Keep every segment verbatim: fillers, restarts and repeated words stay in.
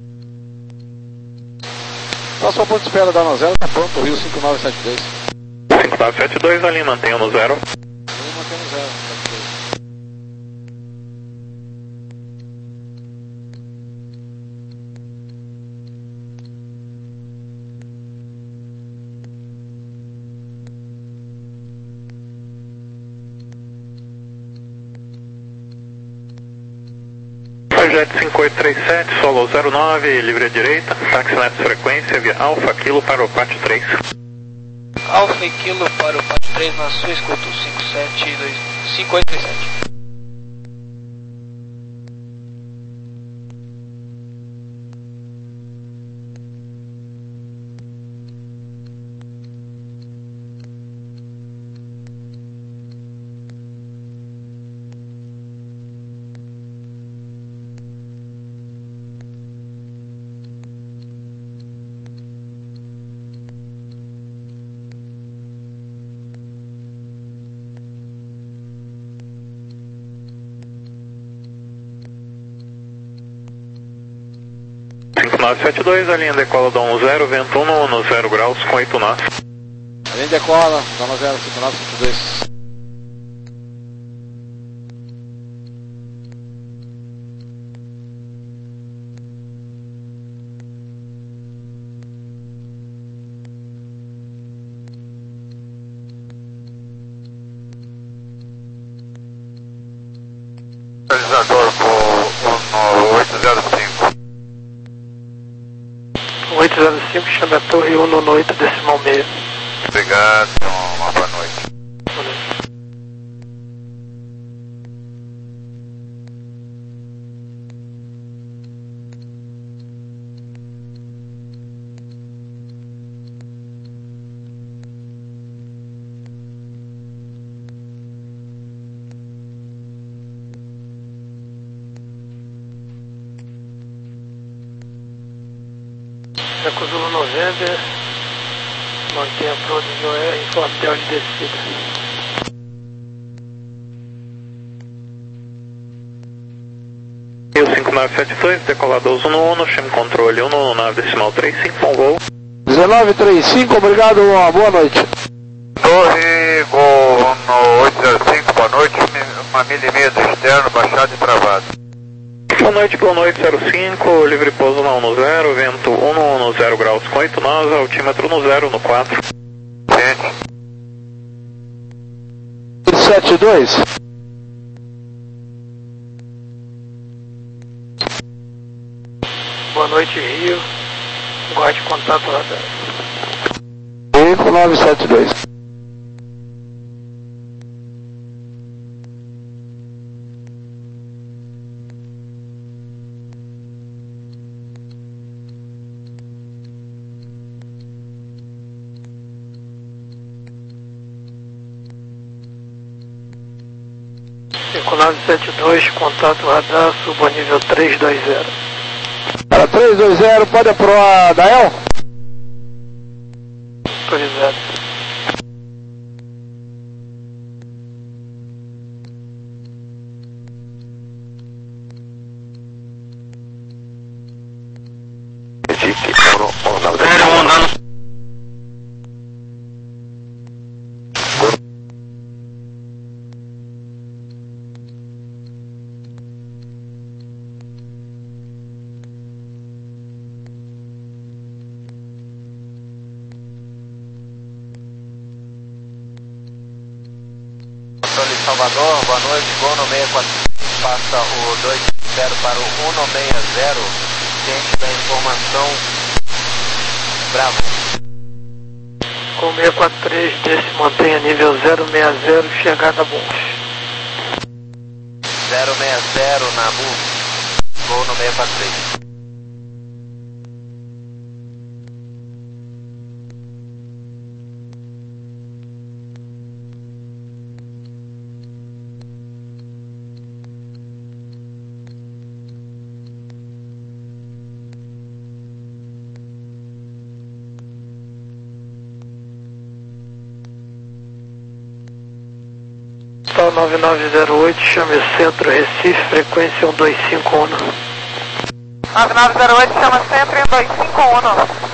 Próximo ponto de espera da Nozero, tá pronto, Rio cinco nove sete dois. cinco nove sete dois, ali mantenha no zero. Ali mantenha no zero, sete dois. Projeto cinco oito três sete, solo zero nove, livre à direita, táxi nessa frequência, via Alfa Kilo para o pátio três. Alfa e Kilo para o pátio três na sua escuta, cinco sete dois, cinco oito três sete. cinco nove sete dois, a linha decola da um zero, vento um no zero graus com oito nós. A linha decola da Nozero cinco nove sete dois. Realizador com oito zero cinco. oito zero cinco, chama a torre um no oito decimal meio. Obrigado, uma boa noite. Boa noite. Eco Zulu November, mantenha a prova do R, informe de áudio descida. Rio cinco nove sete dois, decolador um no chame controle um no nave decimal três cinco, com voo. dezenove trinta e cinco, obrigado, uma boa noite. Torre Gol no oito zero cinco, boa noite, uma milímetro externo, baixado e travado. Boa noite, boa noite, zero cinco, livre pouso na um no zero, vento um no zero graus com oito nós, altímetro no zero no quatro. Gente. sete dois. Boa noite, Rio. Guarde contato radar. cinco nove sete dois. cinco nove sete dois, contato radar, suba nível três dois zero. Para três dois zero, pode aprovar, Dael? Autorizado. Salvador, boa noite, Gol no seis quatro cinco, passa o dois zero para o um no seis zero, ciente da informação, Bravo. Com seis quatro três, desse mantenha nível zero seis zero, chegada a Bons. zero seis zero na Bus, Gol no seis quatro três. nove nove zero oito, chame o centro Recife, frequência um dois cinco um. nove nove zero oito, chama centro em dois cinco um.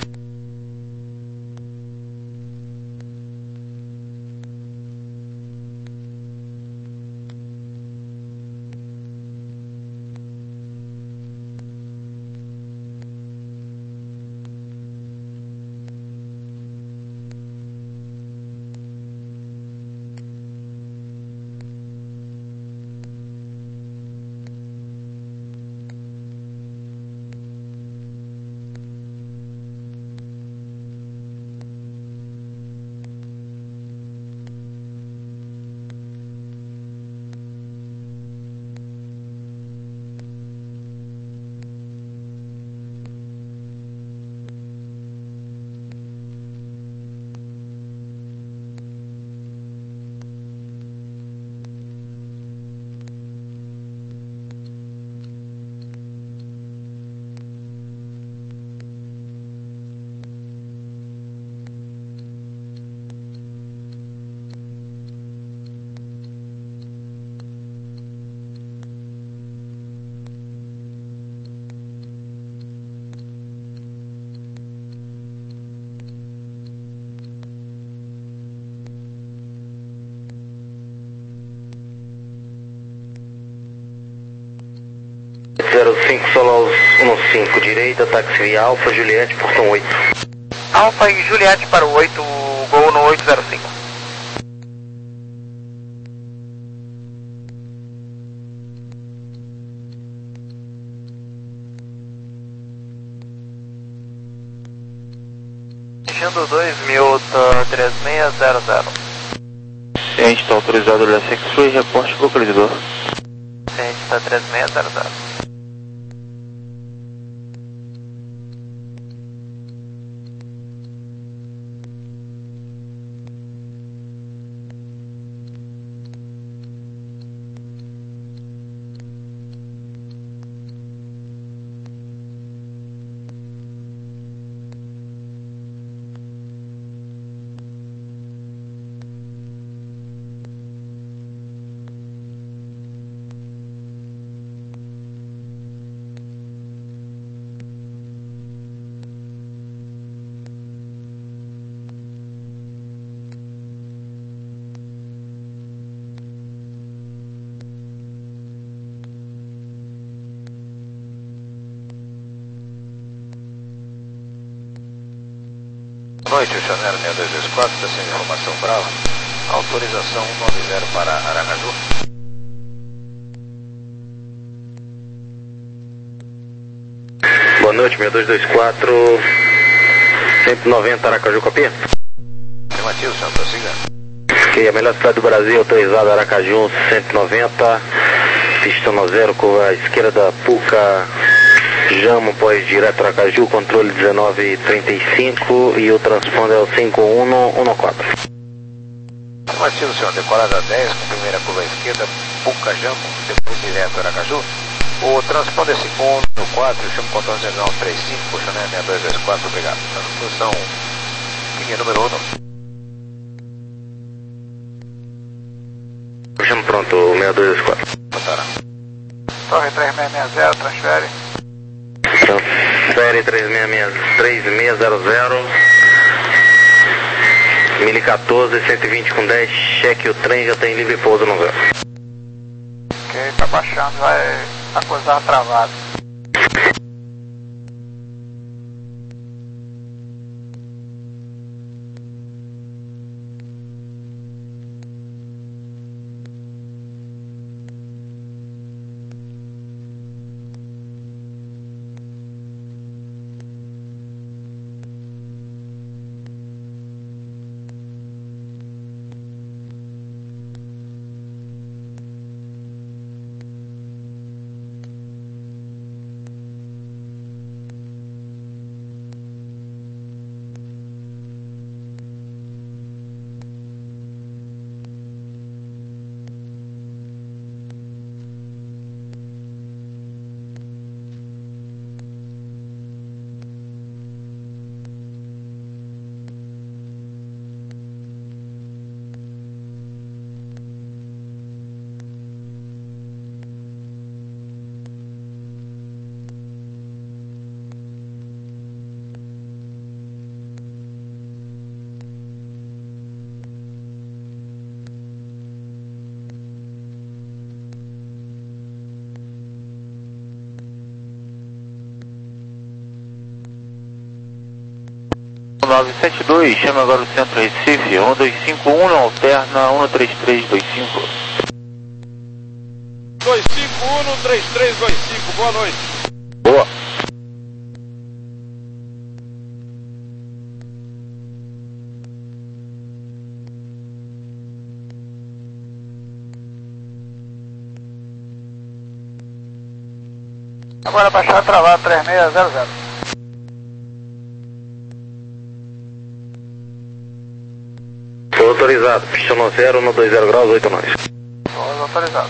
zero cinco Solos um cinco, direita, táxi via Alfa, Juliette, portão oito. Alfa e Juliette para o oito, gol no oito zero cinco. Deixando dois mil, três seis zero zero. Ciente, está autorizado o L S X Free, reporte localizador. Ciente, está três seis zero zero. Boa noite, o Chanero seis dois dois quatro, está sendo informação Brava. Autorização cento e noventa para Aracaju. Boa noite, seis dois dois quatro, cento e noventa Aracaju, copia? Afirmativo, senhor, prossiga. Ok, a melhor cidade do Brasil, autorizada Aracaju, cento e noventa, pista no zero, curva à esquerda, Puca, Jamo, pós direto Aracaju, controle dezenove trinta e cinco e o transponder é o cinco um um quatro. Afirmativo, senhor, decolada dez, com primeira curva à esquerda, Puca, Jamo, depois direto Aracaju. O transponder cinco um um quatro, chama o controle dezenove trinta e cinco, puxando seis dois dois quatro, obrigado. Posição, linha número um. Puxando pronto, seis dois dois quatro. Botará. Torre três seis seis zero, transfere. Transfere três seis zero zero, mil e quatorze, cento e vinte com dez, cheque o trem, já tem livre pouso no zero. Ok, tá baixando, vai acusar travado. nove sete dois, chama agora o Centro Recife, um dois cinco um, não alterna, um três três dois cinco. dois cinco um, três três dois cinco, boa noite. Boa. Agora baixar travado três seis zero zero. Estou autorizado, pista no zero, no dois zero graus, oito nós. Estou autorizado.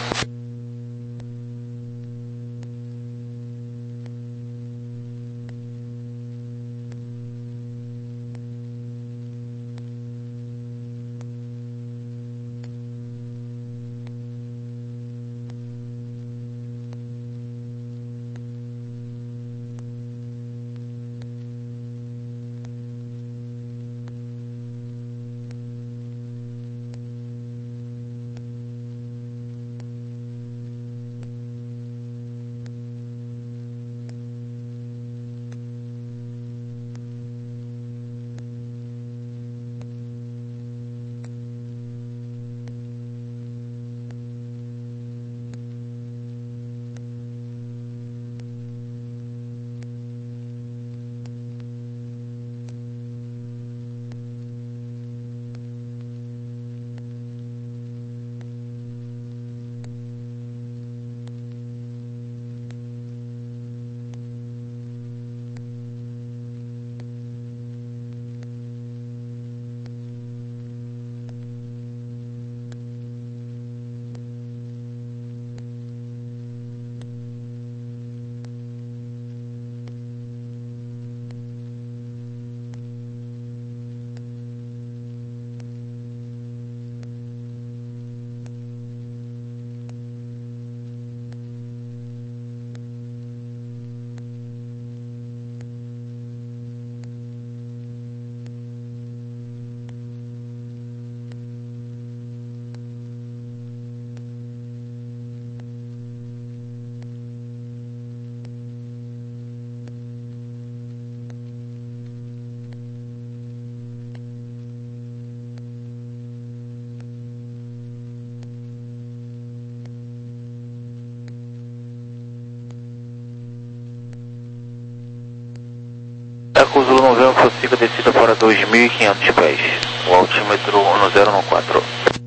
Eco Zulu novembro, prossiga descida para dois mil e quinhentos pés. O altímetro um zero um quatro.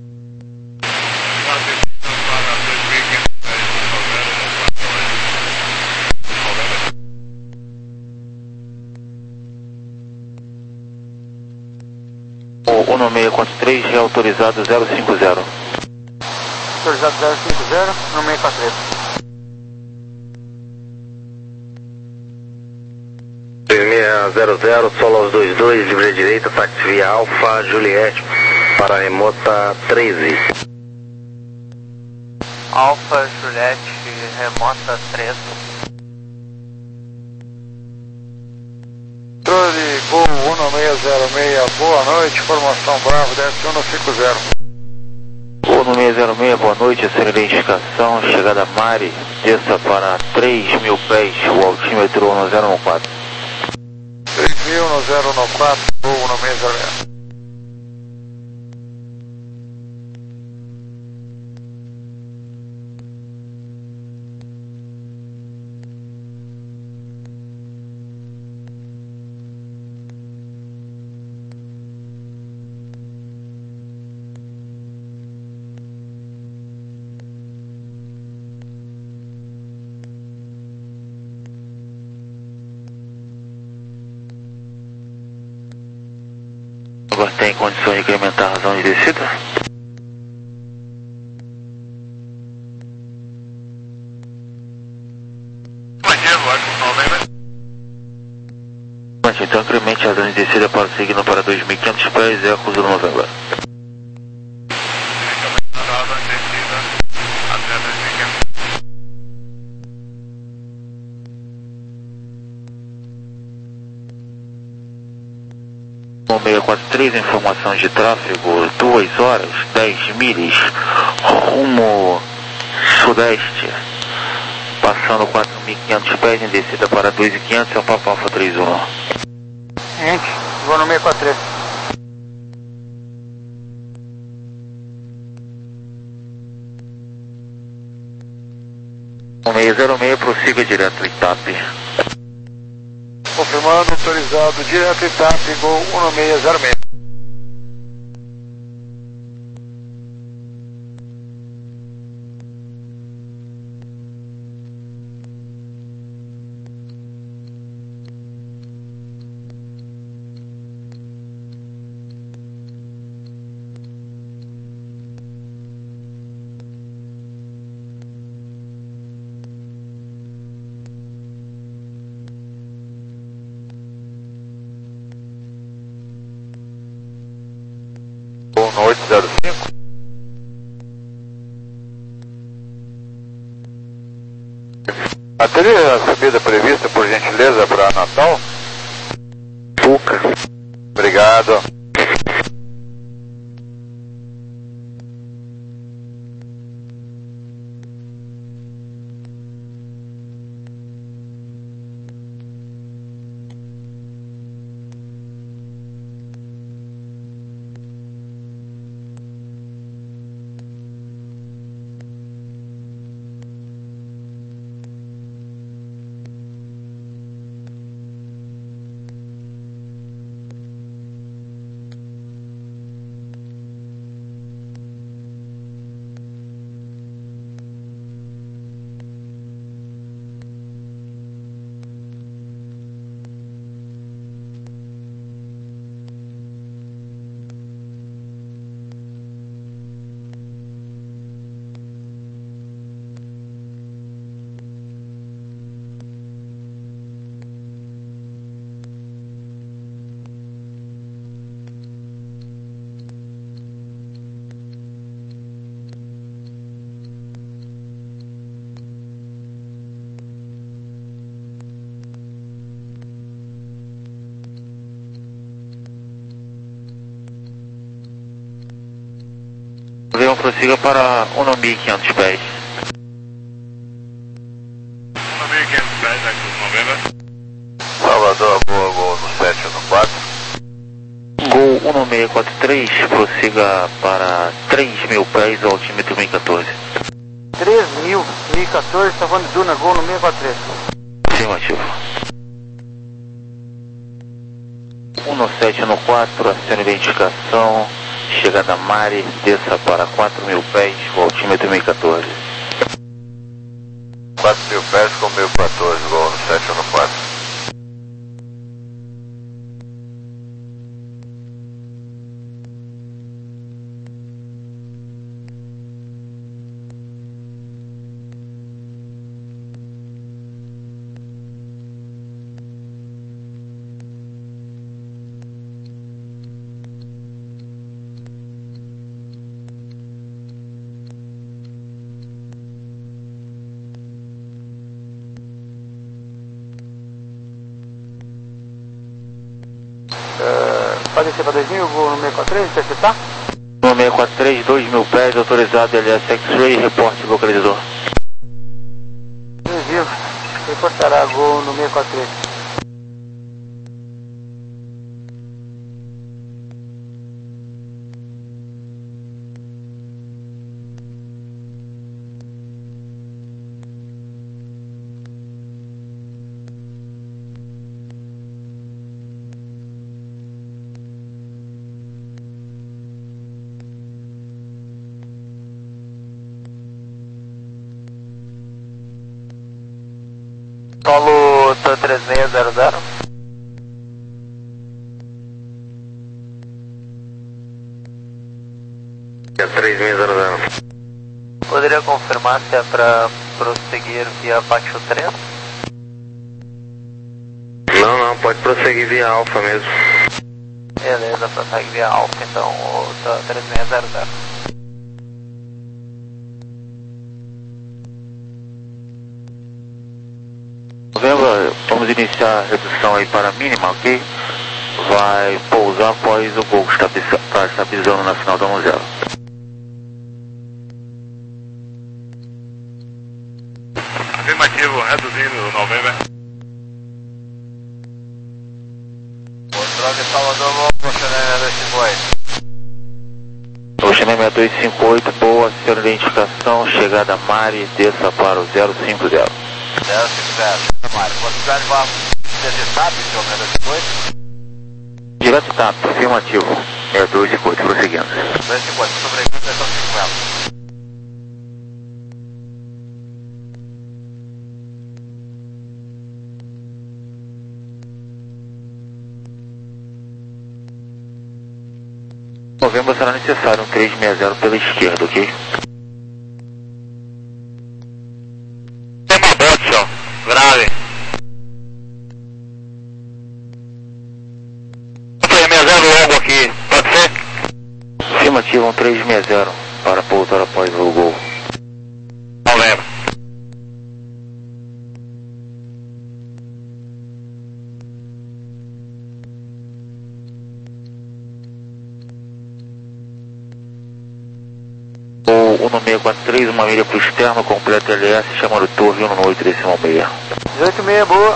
O um seis quatro três, reautorizado zero cinco zero. Autorizado zero cinco zero, no seis quatro três. dois seis zero zero, solo aos dois dois, livre à direita, táxi via Alfa, Juliette, para a remota treze. Alfa, Juliette, remota treze. Controle Gol um seis zero seis, boa noite, formação Bravo, desce um cinco zero. Gol um seis zero seis, boa noite, acelerei indicação, chegada Mari, desça para três mil pés, o altímetro um zero um quatro. três mil, um zero um quatro, Gol um seis zero seis. Agora tem condições de incrementar a razão de descida? Então incremente a razão de descida para o signo para dois mil e quinhentos pés, Eco Zulu novembro. um seis quatro três, informação de tráfego, duas horas, dez milhas, rumo sudeste, passando quatro mil e quinhentos pés em descida para dois mil e quinhentos, é o Papa Alfa três um. Gente, Gol no seis quatro três. um seis zero seis, prossiga direto Itap. Confirmando, autorizado direto Itap, Gol um seis zero seis. Gol no oito zero cinco. Teria a subida prevista, por gentileza, para Natal? Puca. Obrigado. Avião prossiga para um mil e quinhentos pés. um mil e quinhentos pés, Actus November. Salvador, boa, gol no sete um quatro. Gol um seis quatro três, prossiga para três mil pés, altímetro mil e quatorze. três mil, mil e quatorze, Savana Duna, Gol no seis quatro três. Afirmativo. um sete um quatro, aceno identificação. Chegada Mari, desça para quatro mil pés, o altímetro mil e quatorze. quatro mil pés com mil e quatorze, gol no sete um quatro. Pode descer para dois mil, Gol no seis quatro três, interceptar? um seis quatro três, dois mil pés, autorizado L S X-Ray, reporte localizador. Envio, reportará Gol no seis quatro três. Paulo, T três seis zero zero. três seis zero zero. Poderia confirmar se é para prosseguir via Pátio três? Não, não, pode prosseguir via Alfa mesmo. Beleza, prossegue via Alfa, então o T três seis zero zero. Novembro, vamos iniciar a redução aí para a mínima, ok? Vai pousar após o gol que está estabilizando na final da um zero. Afirmativo, reduzindo o November. Controle de Salvador, vou Xanã dois cinco oito. O Xanã seis dois cinco oito, boa, senhora identificação, chegada Mari, desça para o zero cinco zero. zero cinco zero, Mari, quantidade de vamos desde T A P, senhor seis dois cinco oito? Direto T A P, afirmativo, seis dois cinco oito, prosseguindo. dois cinco oito, sobrevindo, atenção cinco metros. Novembro será necessário um três seis zero pela esquerda, ok? Tem uma bote, senhor. Grave. três seis zero logo aqui, pode ser? Afirmativo, um três seis zero para pousar após o gol. Novembro. O um seis quatro três, uma milha para o externo, completo L S, chamando torre um oito decimal seis. dezoito seis, boa.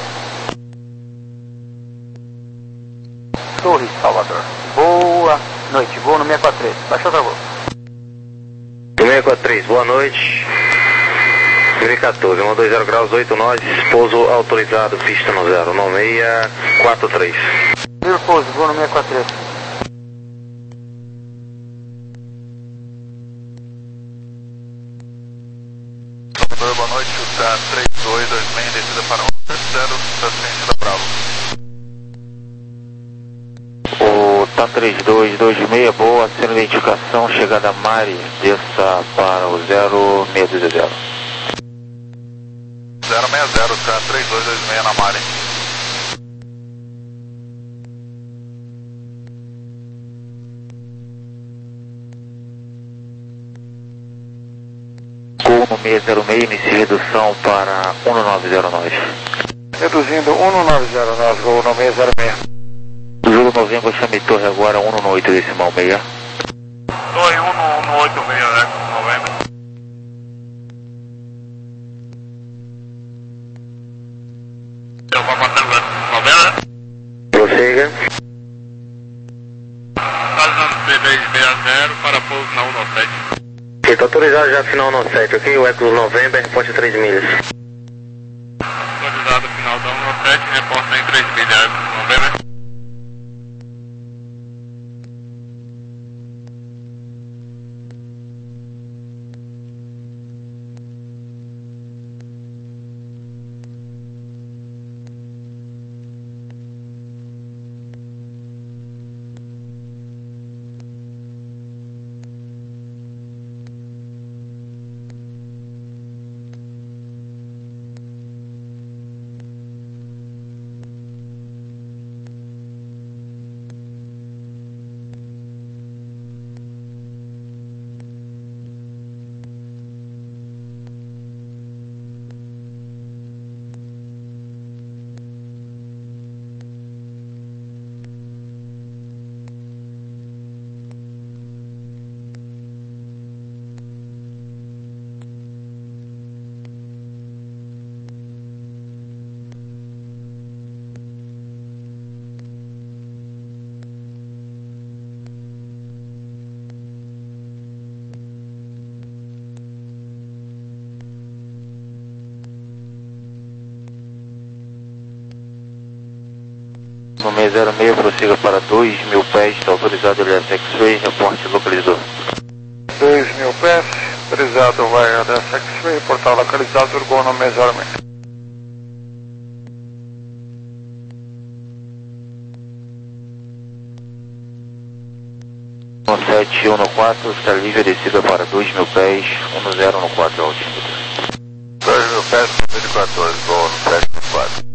Torre, Salvador. Boa noite, voo no seis quatro três. Baixa outra voo. seis quatro três, boa noite. dois mil e quatorze, um dois zero graus, oito nós, pouso autorizado, pista no zero, nove seis quatro três. Livre pouso, voo no seis quatro três. Salvador, boa noite, o T A três dois dois seis, descida para um sete zero, transferência da Bravo. O T A três dois dois seis, boa, sendo identificação, chegada Mari, desça para o zero seis dois zero. zero seis zero, T A três dois dois seis na Mari. Gol no seis zero seis, inicia redução para um nove zero nove. Reduzindo um nove zero nove, gol no seis zero seis. Júlio Novembro, chame torre agora um oito decimal seis. Torre um no oito seis, né? Novembro. Eu vou passar novembro. Prossiga. Casa T três seis zero para pouso na um sete. Está autorizado já final no sete, ok? O Ecos Novembro, reporte três milhas. Autorizado final da um sete, reporta em três milhas. Novembro. No seis zero seis, prossiga para dois mil pés, está autorizado L S X-Ray, reporte localizador. dois mil pés, autorizado vai L S X-Ray, portal localizado, gol no seis zero seis. um sete um quatro, está livre, descida para dois mil pés, um zero um quatro, altímetro. dois mil pés, dois mil e quatorze, gol no sete um quatro.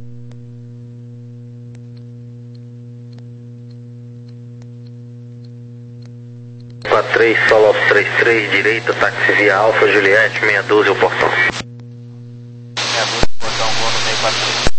quatro três, solo off três três, direita, táxi via Alfa, Juliette, seis doze, o portão. seis doze, portão, gol no seis quatro três.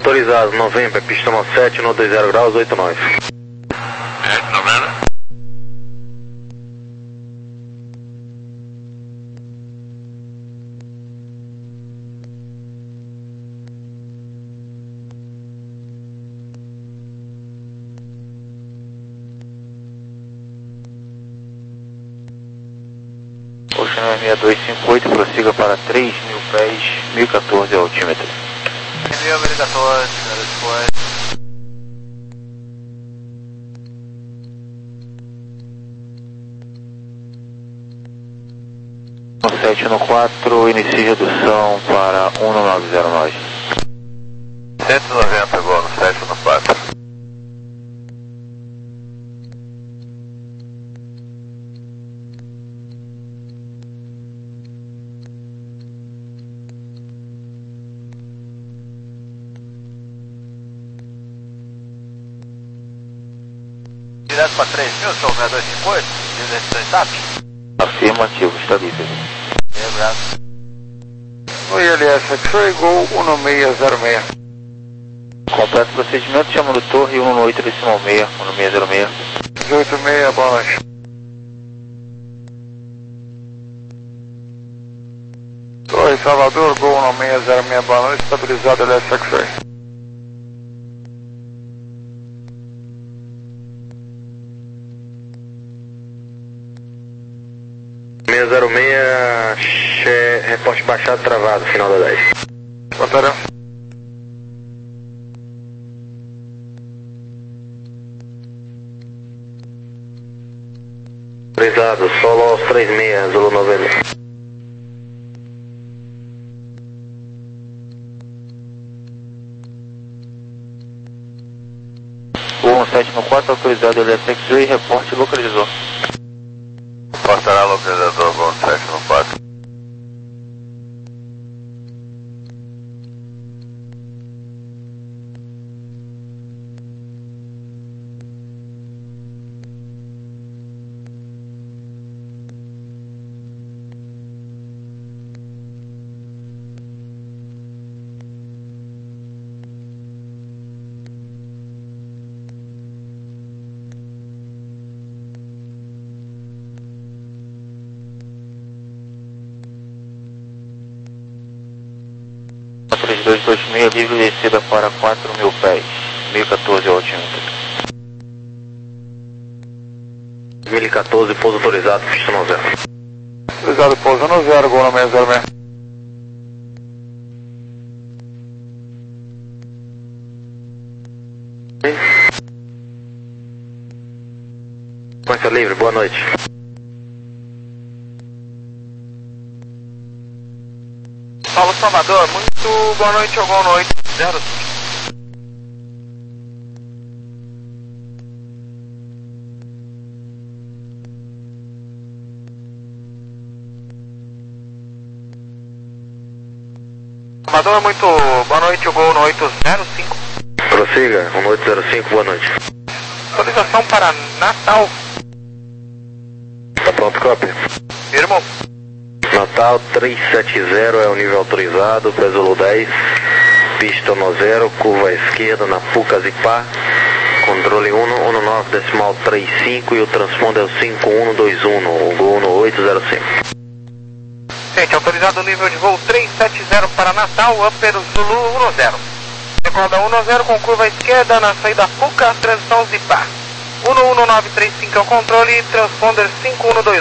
Autorizado, novembro, pista nove sete, um dois zero graus, oito nove. É, novembro. Ocean seis dois cinco oito, prossiga para três mil pés, mil e quatorze altímetro. mil e quatorze, depois. sete um quatro, inicie redução para um nove zero nove. cento e noventa agora, sete um quatro. Direto para três mil, sou o seis dois cinco oito, decisão S A P. Afirmativo, está livre. Obrigado. O I L S X-Ray, Gol um seis zero seis. Completo procedimento, chamando torre um oito decimal seis, um seis zero seis. dezoito seis, boa noite. Torre Salvador, Gol um seis zero seis, boa noite, estabilizado L S X-Ray. seis zero seis, reporte baixado travado, final da dez. Batalhão. Autorizado, solo aos três seis, Zulu novembro. um sete quatro, autorizado L S X-Ray, reporte localizou. Passará localizador, Gol sete um quatro. três dois dois seis, livre descida para quatro mil pés, mil e quatorze altímetro. mil e quatorze, pouso autorizado, pista nove zero. Autorizado, pouso no zero, Gol um seis zero seis. Sequência livre, boa noite. Paulo Salvador, muito boa noite, ao Gol oito zero cinco. Salvador, muito boa noite, o Gol oito zero cinco. Prossiga, um oito zero cinco, boa noite. Autorização para Natal. Tá pronto, cópia? Firmo. Natal três sete zero é o nível autorizado, para Zulu dez, pista no zero, curva à esquerda na Pucas e Pá, controle um um nove decimal trinta e cinco e o transponder é o cinco um dois um, o Gol no oito zero cinco. Gente, autorizado o nível de voo três sete zero para Natal, Upper Zulu um zero. Recorda um zero com curva à esquerda na saída Puca, transição Zipá. um um nove três cinco é o controle, transponder cinco um dois